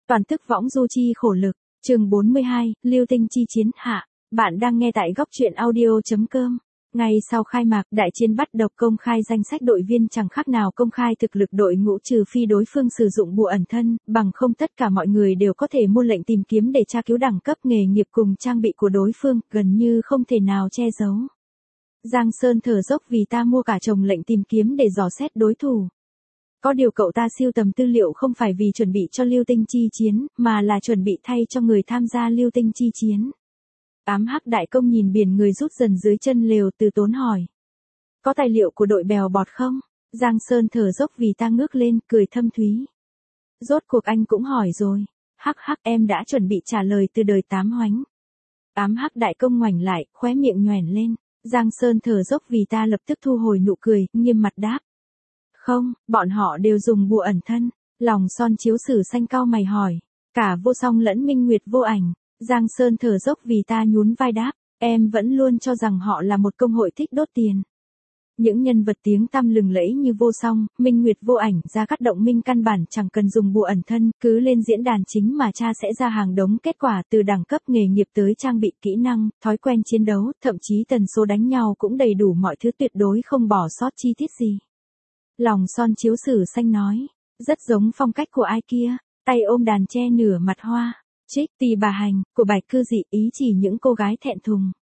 Toàn tức võng du chi khổ lực, chương 42, Lưu Tinh chi chiến hạ. Bạn đang nghe tại góc truyện audio.com. Ngay sau khai mạc, đại chiến bắt đầu công khai danh sách đội viên, chẳng khác nào công khai thực lực đội ngũ, trừ phi đối phương sử dụng bùa ẩn thân, bằng không tất cả mọi người đều có thể mua lệnh tìm kiếm để tra cứu đẳng cấp nghề nghiệp cùng trang bị của đối phương, gần như không thể nào che giấu. Giang Sơn thở dốc vì ta mua cả chồng lệnh tìm kiếm để dò xét đối thủ. Có điều cậu ta sưu tầm tư liệu không phải vì chuẩn bị cho Lưu Tinh chi chiến, mà là chuẩn bị thay cho người tham gia Lưu Tinh chi chiến. Ám Hắc đại công nhìn biển người rút dần dưới chân lều, từ tốn hỏi. Có tài liệu của đội bèo bọt không? Giang Sơn thở dốc vì ta ngước lên, cười thâm thúy. Rốt cuộc anh cũng hỏi rồi. Hắc hắc, em đã chuẩn bị trả lời từ đời tám hoánh. Ám Hắc đại công ngoảnh lại, khóe miệng nhoẻn lên. Giang Sơn thở dốc vì ta lập tức thu hồi nụ cười, nghiêm mặt đáp. Không, bọn họ đều dùng bùa ẩn thân. Lòng Son chiếu sử xanh cau mày hỏi. Cả Vô Song lẫn Minh Nguyệt Vô Ảnh. Giang Sơn thở dốc vì ta nhún vai đáp. Em vẫn luôn cho rằng họ là một công hội thích đốt tiền. Những nhân vật tiếng tăm lừng lẫy như Vô Song, Minh Nguyệt Vô Ảnh, Gia Cát Động Minh căn bản chẳng cần dùng bùa ẩn thân, cứ lên diễn đàn chính mà cha sẽ ra hàng đống kết quả, từ đẳng cấp nghề nghiệp tới trang bị, kỹ năng, thói quen chiến đấu, thậm chí tần số đánh nhau cũng đầy đủ, mọi thứ tuyệt đối không bỏ sót chi tiết gì. Lòng Son chiếu sử xanh nói, rất giống phong cách của ai kia, tay ôm đàn che nửa mặt hoa, trích tì bà hành, của Bạch Cư Dị, ý chỉ những cô gái thẹn thùng.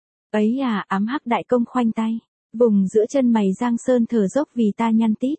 Ấy à, Ám Hắc đại công khoanh tay, vùng giữa chân mày Giang Sơn thở dốc vì ta nhăn tít.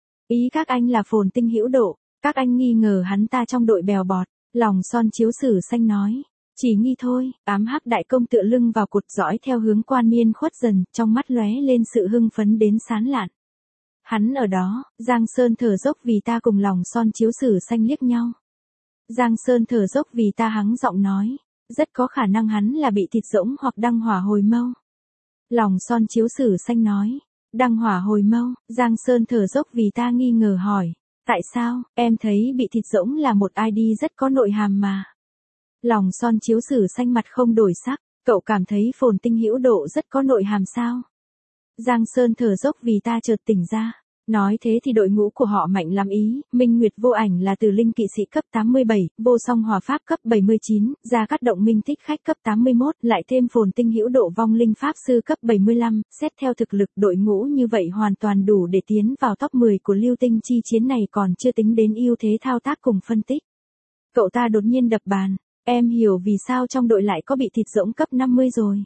Ý các anh là Phồn Tinh hữu độ, các anh nghi ngờ hắn ta trong đội bèo bọt, Lòng Son chiếu sử xanh nói. Chỉ nghi thôi. Ám Hắc đại công tựa lưng vào cột dõi theo hướng Quan Miên khuất dần, trong mắt lóe lên sự hưng phấn đến sán lạn. Hắn ở đó. Giang Sơn thở dốc vì ta cùng Lòng Son chiếu sử xanh liếc nhau. Giang Sơn thở dốc vì ta hắng giọng nói. Rất có khả năng hắn là bị thịt rỗng hoặc đăng hỏa hồi mâu. Lòng Son chiếu sử xanh nói. Đăng hỏa hồi mâu. Giang Sơn thở dốc vì ta nghi ngờ hỏi. Tại sao? Em thấy bị thịt rỗng là một ID rất có nội hàm mà. Lòng Son chiếu sử xanh mặt không đổi sắc. Cậu cảm thấy Phồn Tinh hữu độ rất có nội hàm sao? Giang Sơn thở dốc vì ta chợt tỉnh ra. Nói thế thì đội ngũ của họ mạnh lắm ý. Minh Nguyệt Vô Ảnh là Tử Linh kỵ sĩ cấp 87, Vô Song Hỏa Pháp cấp 79, Gia Cát Động Minh Thích Khách cấp 81, lại thêm Phồn Tinh hữu độ Vong Linh Pháp Sư cấp 75, xét theo thực lực đội ngũ như vậy hoàn toàn đủ để tiến vào top 10 của Lưu Tinh chi chiến này, còn chưa tính đến ưu thế thao tác cùng phân tích. Cậu ta đột nhiên đập bàn. Em hiểu vì sao trong đội lại có bị thịt rỗng cấp 50 rồi.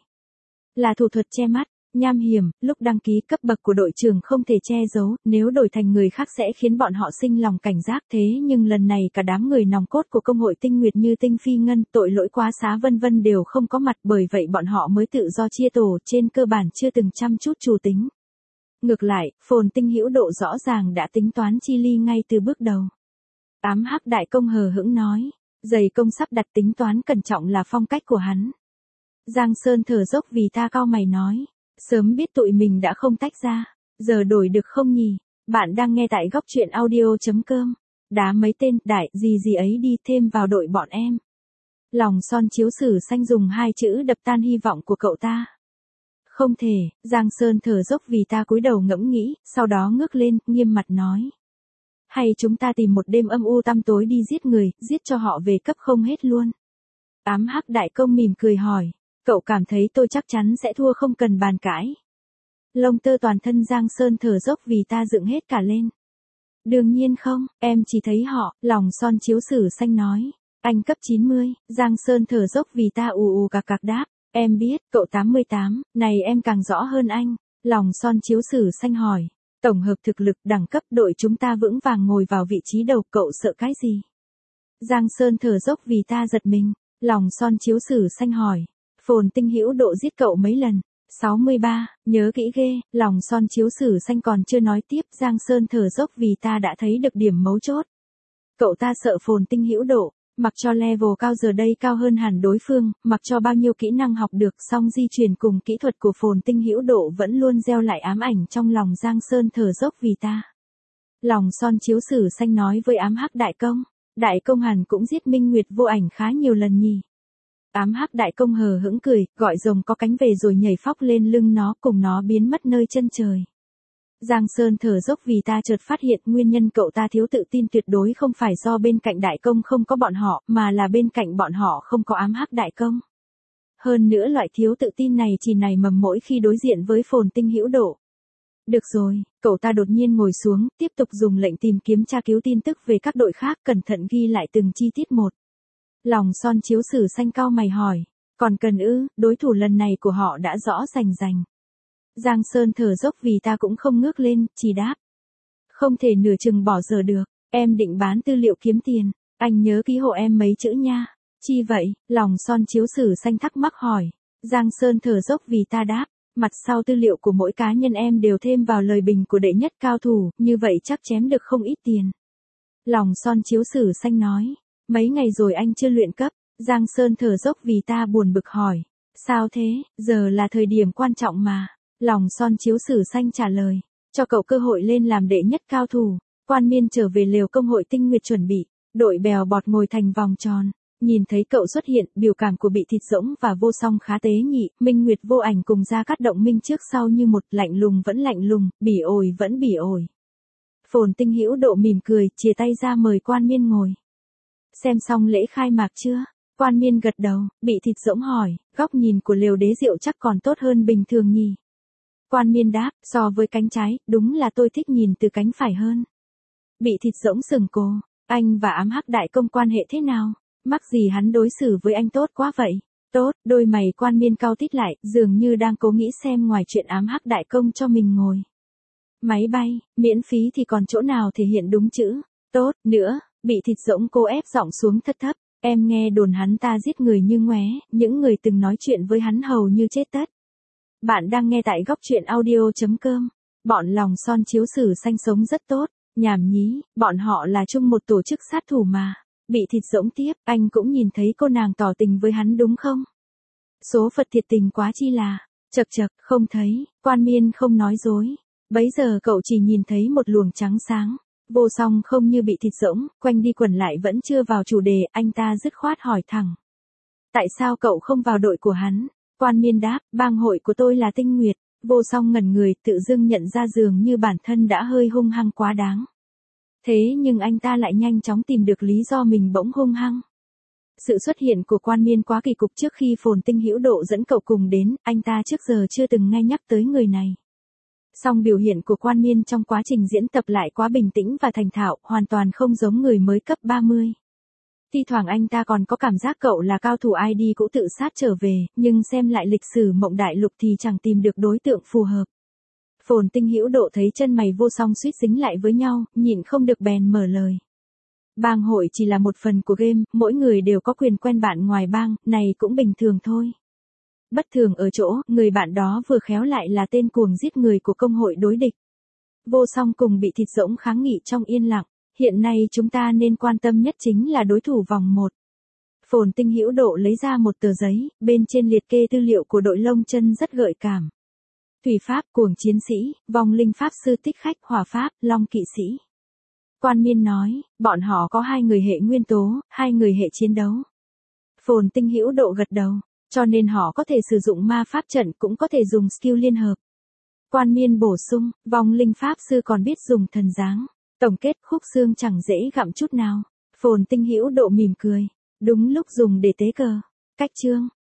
Là thủ thuật che mắt. Nham hiểm, lúc đăng ký cấp bậc của đội trưởng không thể che giấu, nếu đổi thành người khác sẽ khiến bọn họ sinh lòng cảnh giác, thế nhưng lần này cả đám người nòng cốt của công hội Tinh Nguyệt như Tinh Phi Ngân, Tội Lỗi Quá Xá vân vân đều không có mặt, bởi vậy bọn họ mới tự do chia tổ, trên cơ bản chưa từng chăm chút chủ tính. Ngược lại, Phồn Tinh hữu độ rõ ràng đã tính toán chi ly ngay từ bước đầu. Ám Hắc đại công hờ hững nói, dày công sắp đặt tính toán cẩn trọng là phong cách của hắn. Giang Sơn thở dốc vì ta cau mày nói. Sớm biết tụi mình đã không tách ra, giờ đổi được không nhỉ? Bạn đang nghe tại góc truyện audio.com. Đá mấy tên đại gì ấy đi thêm vào đội bọn em. Lòng Son chiếu sử xanh dùng hai chữ đập tan hy vọng của cậu ta. Không thể. Giang Sơn thở dốc vì ta cúi đầu ngẫm nghĩ, sau đó ngước lên, nghiêm mặt nói. Hay chúng ta tìm một đêm âm u tăm tối đi giết người, giết cho họ về cấp không hết luôn. Ám Hắc đại công mỉm cười hỏi. Cậu cảm thấy tôi chắc chắn sẽ thua không cần bàn cãi. Lông tơ toàn thân Giang Sơn thở dốc vì ta dựng hết cả lên. Đương nhiên không, em chỉ thấy họ. Lòng Son chiếu sử xanh nói. Anh cấp 90, Giang Sơn thở dốc vì ta ù cạc đáp. Em biết, cậu 88, này em càng rõ hơn anh. Lòng Son chiếu sử xanh hỏi. Tổng hợp thực lực đẳng cấp đội chúng ta vững vàng ngồi vào vị trí đầu, cậu sợ cái gì? Giang Sơn thở dốc vì ta giật mình. Lòng Son chiếu sử xanh hỏi. Phồn Tinh hữu độ giết cậu mấy lần? 63, nhớ kỹ ghê. Lòng Son chiếu sử xanh còn chưa nói tiếp, Giang Sơn thở dốc vì ta đã thấy được điểm mấu chốt. Cậu ta sợ Phồn Tinh hữu độ, mặc cho level cao giờ đây cao hơn hẳn đối phương, mặc cho bao nhiêu kỹ năng học được, song di truyền cùng kỹ thuật của Phồn Tinh hữu độ vẫn luôn gieo lại ám ảnh trong lòng Giang Sơn thở dốc vì ta. Lòng Son chiếu sử xanh nói với Ám Hắc đại công. Đại công hẳn cũng giết Minh Nguyệt Vô Ảnh khá nhiều lần nhỉ. Ám Hắc đại công hờ hững cười, gọi rồng có cánh về rồi nhảy phóc lên lưng nó, cùng nó biến mất nơi chân trời. Giang Sơn thở dốc vì ta chợt phát hiện nguyên nhân cậu ta thiếu tự tin tuyệt đối không phải do bên cạnh đại công không có bọn họ, mà là bên cạnh bọn họ không có ám hắc đại công. Hơn nữa loại thiếu tự tin này chỉ nảy mầm mỗi khi đối diện với Phồn Tinh Hữu Độ. Được rồi, cậu ta đột nhiên ngồi xuống, tiếp tục dùng lệnh tìm kiếm tra cứu tin tức về các đội khác, cẩn thận ghi lại từng chi tiết một. Lòng Son Chiếu Sử xanh cau mày hỏi, còn cần ư, đối thủ lần này của họ đã rõ rành rành. Giang Sơn thở dốc vì ta cũng không ngước lên, chỉ đáp. Không thể nửa chừng bỏ giờ được, em định bán tư liệu kiếm tiền, anh nhớ ký hộ em mấy chữ nha. Chi vậy, Lòng Son Chiếu Sử xanh thắc mắc hỏi. Giang Sơn thở dốc vì ta đáp. Mặt sau tư liệu của mỗi cá nhân em đều thêm vào lời bình của đệ nhất cao thủ, như vậy chắc chém được không ít tiền. Lòng Son Chiếu Sử xanh nói. Mấy ngày rồi anh chưa luyện cấp. Giang Sơn thở dốc vì ta buồn bực hỏi. Sao thế, giờ là thời điểm quan trọng mà. Lòng Son Chiếu Sử xanh trả lời. Cho cậu cơ hội lên làm đệ nhất cao thủ. Quan Miên trở về lều công hội Tinh Nguyệt chuẩn bị. Đội bèo bọt ngồi thành vòng tròn. Nhìn thấy cậu xuất hiện, biểu cảm của Bị Thịt Rỗng và Vô Song khá tế nhị, Minh Nguyệt Vô Ảnh cùng ra cắt động minh trước sau như một, lạnh lùng vẫn lạnh lùng, bỉ ổi vẫn bỉ ổi. Phồn Tinh Hữu Độ mỉm cười, chìa tay ra mời Quan Miên ngồi. Xem xong lễ khai mạc chưa? Quan Miên gật đầu, Bị Thịt Rỗng hỏi, góc nhìn của lều đế rượu chắc còn tốt hơn bình thường nhỉ? Quan Miên đáp, so với cánh trái, đúng là tôi thích nhìn từ cánh phải hơn. Bị Thịt Rỗng sừng cô, anh và ám hắc đại công quan hệ thế nào? Mắc gì hắn đối xử với anh tốt quá vậy? Tốt, đôi mày Quan Miên cau tít lại, dường như đang cố nghĩ xem ngoài chuyện ám hắc đại công cho mình ngồi. Máy bay, miễn phí thì còn chỗ nào thể hiện đúng chữ. Tốt, nữa, Bị Thịt Rỗng cô ép giọng xuống thấp thấp. Em nghe đồn hắn ta giết người như ngoé, những người từng nói chuyện với hắn hầu như chết tất. Bạn đang nghe tại góc truyện audio.com. Bọn Lòng Son Chiếu Sử xanh sống rất tốt, nhảm nhí, bọn họ là chung một tổ chức sát thủ mà. Bị Thịt Rỗng tiếp, anh cũng nhìn thấy cô nàng tỏ tình với hắn đúng không? Số Phật thiệt tình quá chi là, chật chật, không thấy, Quan Miên không nói dối. Bấy giờ cậu chỉ nhìn thấy một luồng trắng sáng. Vô Song không như Bị Thịt Rỗng, quanh đi quẩn lại vẫn chưa vào chủ đề, anh ta dứt khoát hỏi thẳng. Tại sao cậu không vào đội của hắn? Quan Miên đáp, bang hội của tôi là Tinh Nguyệt. Vô Song ngẩn người, tự dưng nhận ra dường như bản thân đã hơi hung hăng quá đáng. Thế nhưng anh ta lại nhanh chóng tìm được lý do mình bỗng hung hăng. Sự xuất hiện của Quan Miên quá kỳ cục trước khi Phồn Tinh Hữu Độ dẫn cậu cùng đến, anh ta trước giờ chưa từng nghe nhắc tới người này. Song biểu hiện của Quan Miên trong quá trình diễn tập lại quá bình tĩnh và thành thạo, hoàn toàn không giống người mới cấp 30. Thi thoảng anh ta còn có cảm giác cậu là cao thủ ID cũ tự sát trở về, nhưng xem lại lịch sử Mộng Đại Lục thì chẳng tìm được đối tượng phù hợp. Phồn Tinh Hữu Độ thấy chân mày Vô Song suýt dính lại với nhau, nhịn không được bèn mở lời. Bang hội chỉ là một phần của game, mỗi người đều có quyền quen bạn ngoài bang, này cũng bình thường thôi. Bất thường ở chỗ, người bạn đó vừa khéo lại là tên cuồng giết người của công hội đối địch. Vô Song cùng Bị Thịt Rỗng kháng nghị trong yên lặng, hiện nay chúng ta nên quan tâm nhất chính là đối thủ vòng 1. Phồn Tinh Hữu Độ lấy ra một tờ giấy, bên trên liệt kê tư liệu của đội Lông Chân rất gợi cảm. Thủy Pháp, Cuồng Chiến Sĩ, Vong Linh Pháp Sư Tích Khách, Hỏa Pháp, Long Kỵ Sĩ. Quan Miên nói, bọn họ có 2 người hệ nguyên tố, 2 người hệ chiến đấu. Phồn Tinh Hữu Độ gật đầu, cho nên họ có thể sử dụng ma pháp trận cũng có thể dùng skill liên hợp. Quan Miên bổ sung, Vong Linh Pháp Sư còn biết dùng thần dáng. Tổng kết, khúc xương chẳng dễ gặm chút nào. Phồn Tinh Hữu Độ mỉm cười, đúng lúc dùng để tế cờ. Cách chương.